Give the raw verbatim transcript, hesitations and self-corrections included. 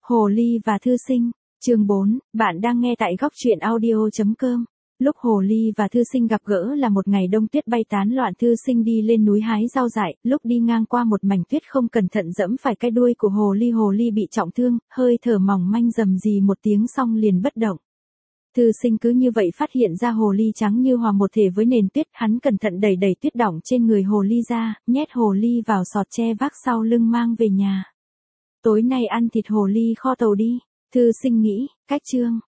Hồ Ly và Thư Sinh, chương bốn, bạn đang nghe tại góc truyện audio chấm com. Lúc Hồ Ly và Thư Sinh gặp gỡ là một ngày đông tuyết bay tán loạn. Thư Sinh đi lên núi hái rau dại, lúc đi ngang qua một mảnh tuyết không cẩn thận dẫm phải cái đuôi của Hồ Ly. Hồ Ly bị trọng thương, hơi thở mỏng manh rầm rì một tiếng xong liền bất động. Thư Sinh cứ như vậy phát hiện ra Hồ Ly trắng như hòa một thể với nền tuyết. Hắn cẩn thận đẩy đẩy tuyết đỏng trên người Hồ Ly ra, nhét Hồ Ly vào sọt tre vác sau lưng mang về nhà. Tối nay ăn thịt Hồ Ly kho tàu đi, Thư Sinh nghĩ. Cách chương